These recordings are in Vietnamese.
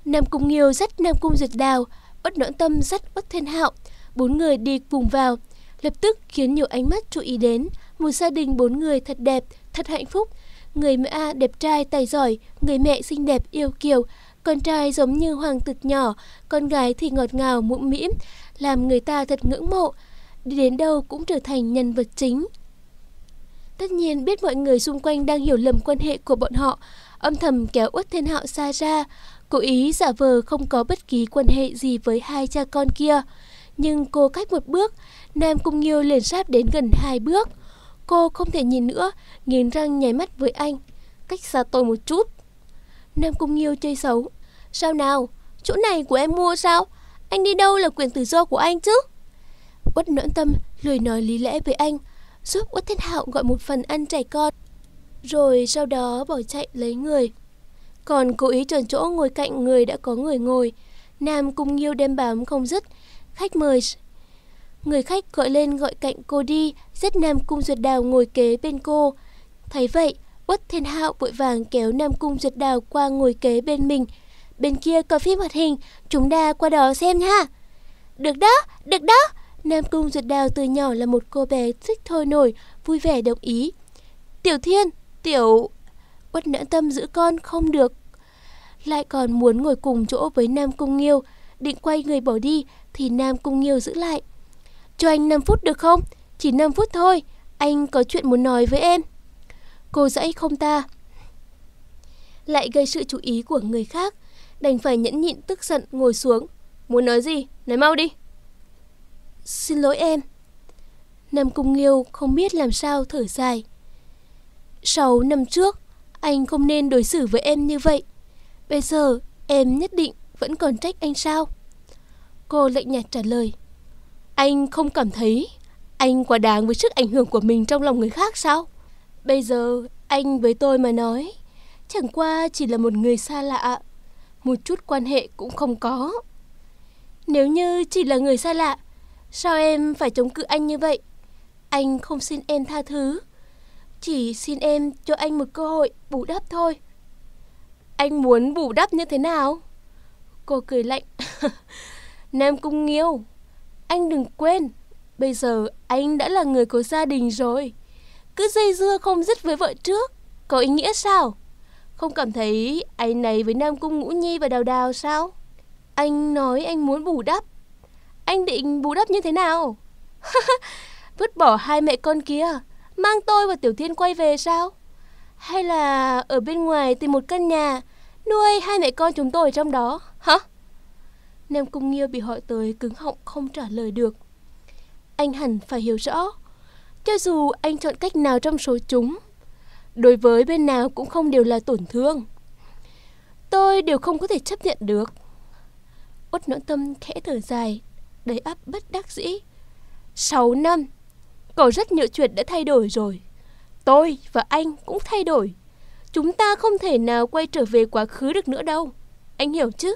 Nam Cung Nghiêu dắt Nam Cung Duyệt Đào, Uất Noãn Tâm dắt Uất Thiên Hạo, 4 người đi vùng vào, lập tức khiến nhiều ánh mắt chú ý đến. Một gia đình 4 người thật đẹp, thật hạnh phúc. Người mẹ đẹp trai tài giỏi, người mẹ xinh đẹp yêu kiều, con trai giống như hoàng tử nhỏ, con gái thì ngọt ngào mũm mĩm, làm người ta thật ngưỡng mộ. Đi đến đâu cũng trở thành nhân vật chính. Tất nhiên biết mọi người xung quanh đang hiểu lầm quan hệ của bọn họ, âm thầm kéo Uất Thiên Hạo xa ra, cố ý giả vờ không có bất kỳ quan hệ gì với hai cha con kia. Nhưng cô cách một bước, Nam Cung Nghiêu liền sát đến gần 2 bước. Cô không thể nhìn nữa, nghiến răng nháy mắt với anh. Cách xa tôi một chút. Nam Cung Nghiêu chơi xấu. Sao nào, chỗ này của em mua sao? Anh đi đâu là quyền tự do của anh chứ? Uất Noãn Tâm lười nói lý lẽ với anh, giúp Uất Thiên Hạo gọi một phần ăn trẻ con, rồi sau đó bỏ chạy lấy người. Còn cố ý chọn chỗ ngồi cạnh người đã có người ngồi. Nam Cung Nghiêu đem bám không dứt. Khách mời. Người khách gọi lên gọi cạnh cô đi, dắt Nam Cung Duyệt Đào ngồi kế bên cô. Thấy vậy, Uất Thiên Hạo vội vàng kéo Nam Cung Duyệt Đào qua ngồi kế bên mình. Bên kia có phim hoạt hình, chúng ta qua đó xem nha. Được đó, được đó. Nam Cung Duyệt Đào từ nhỏ là một cô bé thích thôi nổi, vui vẻ đồng ý. Tiểu Thiên, Uất Noãn Tâm giữ con không được, lại còn muốn ngồi cùng chỗ với Nam Cung Nghiêu. Định quay người bỏ đi thì Nam Cung Nghiêu giữ lại. Cho anh 5 phút được không? Chỉ 5 phút thôi, anh có chuyện muốn nói với em. Cô dãy không ta, lại gây sự chú ý của người khác, đành phải nhẫn nhịn tức giận ngồi xuống. Muốn nói gì? Nói mau đi. Xin lỗi em. Nam Cung Nghiêu không biết làm sao thở dài. 6 năm trước, anh không nên đối xử với em như vậy. Bây giờ, em nhất định vẫn còn trách anh sao? Cô lạnh nhạt trả lời. Anh không cảm thấy anh quá đáng với sức ảnh hưởng của mình trong lòng người khác sao? Bây giờ, anh với tôi mà nói, chẳng qua chỉ là một người xa lạ, một chút quan hệ cũng không có. Nếu như chỉ là người xa lạ, sao em phải chống cự anh như vậy? Anh không xin em tha thứ, chỉ xin em cho anh một cơ hội bù đắp thôi. Anh muốn bù đắp như thế nào? Cô cười lạnh. Nam Cung Nghiêu, anh đừng quên, bây giờ anh đã là người có gia đình rồi. Cứ dây dưa không dứt với vợ trước, có ý nghĩa sao? Không cảm thấy áy náy với Nam Cung Ngũ Nhi và Đào Đào sao? Anh nói anh muốn bù đắp. Anh định bù đắp như thế nào? Vứt bỏ hai mẹ con kia, mang tôi và Tiểu Thiên quay về sao? Hay là ở bên ngoài tìm một căn nhà, nuôi hai mẹ con chúng tôi trong đó, hả? Nam Cung Nghiêu bị hỏi tới cứng họng không trả lời được. Anh hẳn phải hiểu rõ, cho dù anh chọn cách nào trong số chúng, đối với bên nào cũng không đều là tổn thương. Tôi đều không có thể chấp nhận được. Uất Noãn Tâm khẽ thở dài, đầy ắp bất đắc dĩ. 6 năm, có rất nhiều chuyện đã thay đổi rồi. Tôi và anh cũng thay đổi. Chúng ta không thể nào quay trở về quá khứ được nữa đâu. Anh hiểu chứ?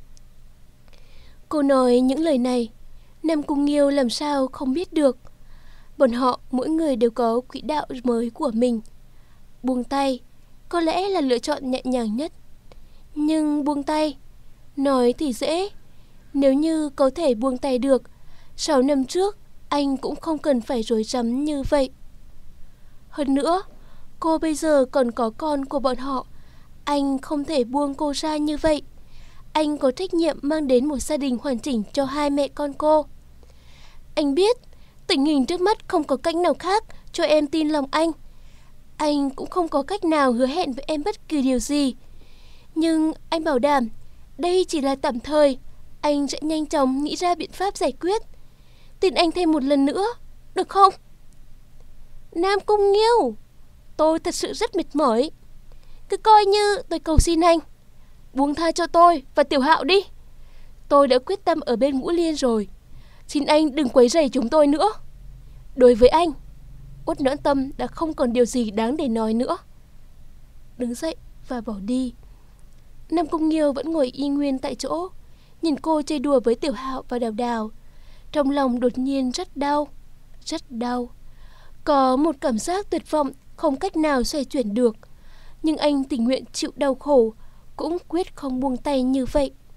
Cô nói những lời này, Nam Cung Nghiêu làm sao không biết được. Bọn họ mỗi người đều có quỹ đạo mới của mình. Buông tay có lẽ là lựa chọn nhẹ nhàng nhất. Nhưng buông tay, nói thì dễ. Nếu như có thể buông tay được, 6 năm trước anh cũng không cần phải rối rắm như vậy. Hơn nữa, cô bây giờ còn có con của bọn họ. Anh không thể buông cô ra như vậy. Anh có trách nhiệm mang đến một gia đình hoàn chỉnh cho hai mẹ con cô. Anh biết tình hình trước mắt không có cách nào khác cho em tin lòng anh. Anh cũng không có cách nào hứa hẹn với em bất kỳ điều gì. Nhưng anh bảo đảm đây chỉ là tạm thời. Anh sẽ nhanh chóng nghĩ ra biện pháp giải quyết. Tin anh thêm một lần nữa, được không? Nam Cung Nghiêu, tôi thật sự rất mệt mỏi. Cứ coi như tôi cầu xin anh, buông tha cho tôi và Tiểu Hạo đi. Tôi đã quyết tâm ở bên Ngũ Liên rồi. Xin anh đừng quấy rầy chúng tôi nữa. Đối với anh, Uất Noãn Tâm đã không còn điều gì đáng để nói nữa. Đứng dậy và bỏ đi. Nam Cung Nghiêu vẫn ngồi y nguyên tại chỗ, nhìn cô chơi đùa với Tiểu Hạo và Đào Đào. Trong lòng đột nhiên rất đau, rất đau. Có một cảm giác tuyệt vọng không cách nào xoay chuyển được. Nhưng anh tình nguyện chịu đau khổ, cũng quyết không buông tay như vậy.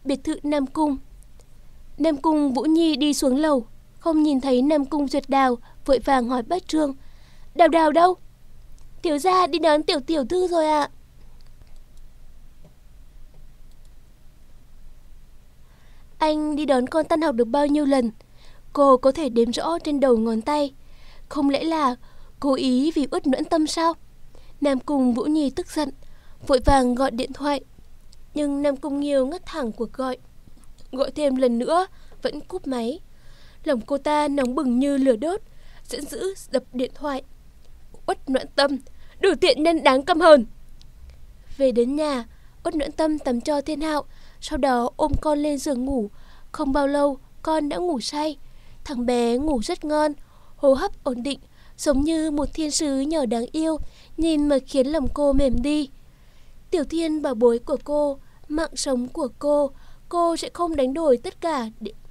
biệt thự Nam Cung. Nam Cung Vũ Nhi đi xuống lầu, không nhìn thấy Nam Cung Duyệt Đào, vội vàng hỏi bác Trương. Đào Đào đâu? Tiểu gia đi đón tiểu thư rồi ạ. Anh đi đón con tan học được bao nhiêu lần? Cô có thể đếm rõ trên đầu ngón tay. Không lẽ là cố ý vì Uất Noãn Tâm sao? Nam Cung Vũ Nhi tức giận, vội vàng gọi điện thoại. Nhưng Nam Cung Nghiêu ngắt thẳng cuộc gọi. Gọi thêm lần nữa, vẫn cúp máy. Lòng cô ta nóng bừng như lửa đốt, giận dữ đập điện thoại. Uất Noãn Tâm, đủ tiện nhân đáng căm hờn. Về đến nhà, Uất Noãn Tâm tắm cho Thiên Hạo, sau đó ôm con lên giường ngủ. Không bao lâu, con đã ngủ say. Thằng bé ngủ rất ngon, hô hấp ổn định, giống như một thiên sứ nhỏ đáng yêu, nhìn mà khiến lòng cô mềm đi. Tiểu Thiên bảo bối của cô, mạng sống của cô sẽ không đánh đổi tất cả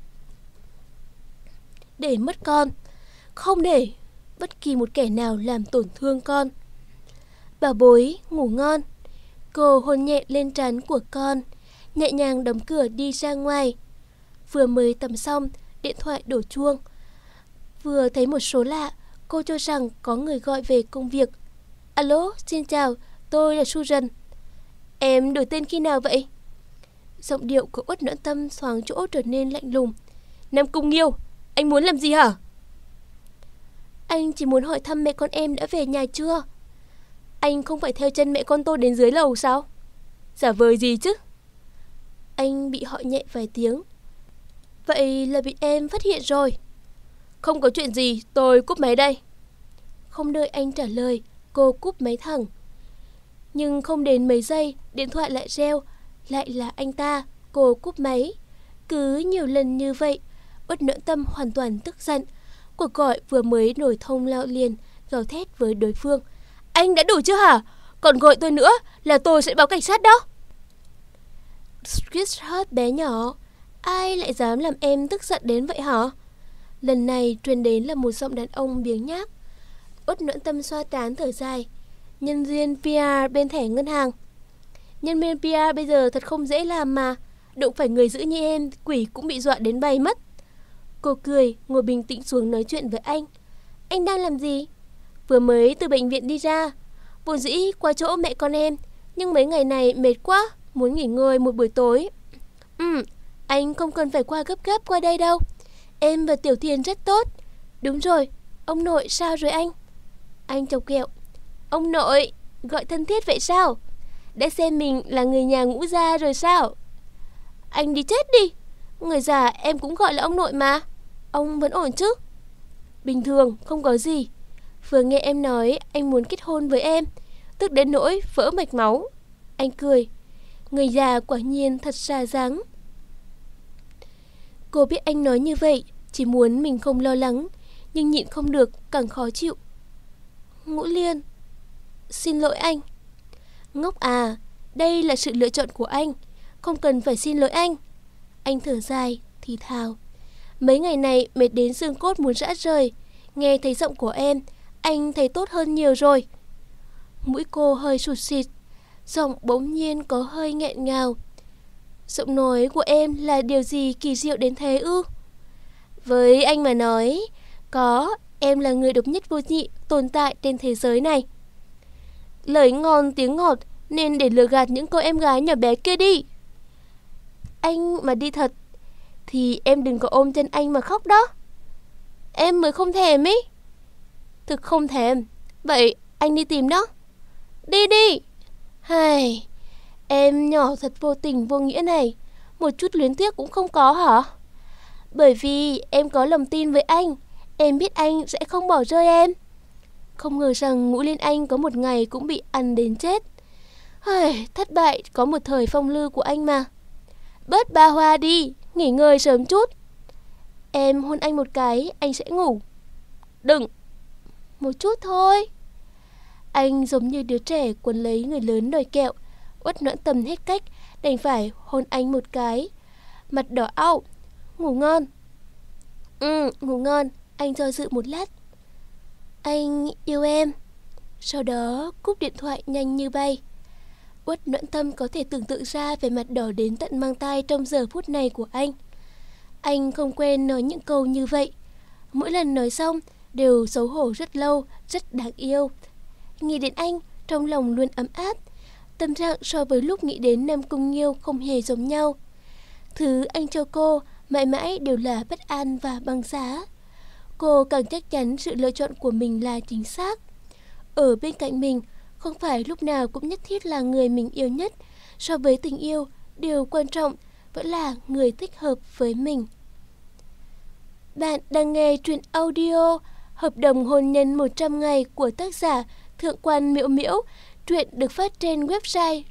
để mất con, không để bất kỳ một kẻ nào làm tổn thương con. Bảo bối, ngủ ngon. Cô hôn nhẹ lên trán của con, nhẹ nhàng đóng cửa đi ra ngoài. Vừa mới tắm xong, điện thoại đổ chuông. Vừa thấy một số lạ, cô cho rằng có người gọi về công việc. Alo, xin chào, tôi là Susan. Em đổi tên khi nào vậy? Giọng điệu của Uất Noãn Tâm thoáng chỗ trở nên lạnh lùng. Nam Cung Nghiêu, anh muốn làm gì hả? Anh chỉ muốn hỏi thăm mẹ con em đã về nhà chưa. Anh không phải theo chân mẹ con tôi đến dưới lầu sao? Giả vờ gì chứ? Anh bị hỏi nhẹ vài tiếng. Vậy là bị em phát hiện rồi. Không có chuyện gì, tôi cúp máy đây. Không đợi anh trả lời, cô cúp máy thẳng. Nhưng không đến mấy giây, điện thoại lại reo. Lại là anh ta. Cô cúp máy. Cứ nhiều lần như vậy, Uất Noãn Tâm hoàn toàn tức giận. Cuộc gọi vừa mới nổi thông lao liền, gào thét với đối phương. Anh đã đủ chưa hả? Còn gọi tôi nữa là tôi sẽ báo cảnh sát đó. Sweetheart bé nhỏ, ai lại dám làm em tức giận đến vậy hả? Lần này truyền đến là một giọng đàn ông biếng nhác. Uất Noãn Tâm xoa trán thở dài. Nhân viên PR bên thẻ ngân hàng. Nhân viên PR bây giờ thật không dễ làm mà. Đụng phải người dữ như em, quỷ cũng bị dọa đến bay mất. Cô cười, ngồi bình tĩnh xuống nói chuyện với anh. Anh đang làm gì? Vừa mới từ bệnh viện đi ra. Vốn dĩ qua chỗ mẹ con em, nhưng mấy ngày này mệt quá, muốn nghỉ ngơi một buổi tối. Anh không cần phải qua gấp gáp qua đây đâu. Em và Tiểu Thiên rất tốt. Đúng rồi, ông nội sao rồi anh? Anh chọc ghẹo. Ông nội, gọi thân thiết vậy sao? Đã xem mình là người nhà Ngũ gia rồi sao? Anh đi chết đi. Người già em cũng gọi là ông nội mà. Ông vẫn ổn chứ? Bình thường, không có gì. Vừa nghe em nói anh muốn kết hôn với em, tức đến nỗi vỡ mạch máu. Anh cười. Người già quả nhiên thật ra dáng. Cô biết anh nói như vậy chỉ muốn mình không lo lắng, nhưng nhịn không được, càng khó chịu. Ngũ Liên, xin lỗi anh. Ngốc à, đây là sự lựa chọn của anh, không cần phải xin lỗi anh. Anh thở dài, thì thào. Mấy ngày này mệt đến xương cốt muốn rã rời. Nghe thấy giọng của em, anh thấy tốt hơn nhiều rồi. Mũi cô hơi sụt xịt, giọng bỗng nhiên có hơi nghẹn ngào. Giọng nói của em là điều gì kỳ diệu đến thế ư? Với anh mà nói, em là người độc nhất vô nhị tồn tại trên thế giới này. Lời ngon tiếng ngọt nên để lừa gạt những cô em gái nhỏ bé kia đi. Anh mà đi thật thì em đừng có ôm chân anh mà khóc đó. Em mới không thèm ý. Thực không thèm. Vậy anh đi tìm đó. Đi đi. Hài, em nhỏ thật vô tình vô nghĩa này, một chút luyến tiếc cũng không có hả? Bởi vì em có lòng tin với anh, em biết anh sẽ không bỏ rơi em. Không ngờ rằng Ngũ Liên Anh có một ngày cũng bị ăn đến chết. Thất bại có một thời phong lưu của anh mà. Bớt ba hoa đi, nghỉ ngơi sớm chút. Em hôn anh một cái, anh sẽ ngủ. Đừng. Một chút thôi. Anh giống như đứa trẻ quấn lấy người lớn đòi kẹo. Uất Noãn Tâm hết cách, đành phải hôn anh một cái. Mặt đỏ au. Ngủ ngon. Ngủ ngon. Anh do dự một lát. Anh yêu em. Sau đó cúp điện thoại nhanh như bay. Uất Noãn Tâm có thể tưởng tượng ra vẻ mặt đỏ đến tận mang tai trong giờ phút này của anh. Anh không quen nói những câu như vậy. Mỗi lần nói xong đều xấu hổ rất lâu, rất đáng yêu. Nghĩ đến anh, trong lòng luôn ấm áp. Tâm trạng so với lúc nghĩ đến Nam Cung Nghiêu không hề giống nhau. Thứ anh cho cô mãi mãi đều là bất an và băng giá. Cô càng chắc chắn sự lựa chọn của mình là chính xác. Ở bên cạnh mình không phải lúc nào cũng nhất thiết là người mình yêu nhất. So với tình yêu, điều quan trọng vẫn là người thích hợp với mình. Bạn đang nghe truyện audio Hợp đồng hôn nhân 100 ngày của tác giả Thượng quan Miễu Miễu. Truyện được phát trên website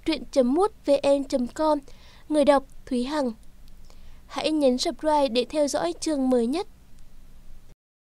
truyện.mútvn.com. Người đọc Thúy Hằng. Hãy nhấn subscribe để theo dõi chương mới nhất.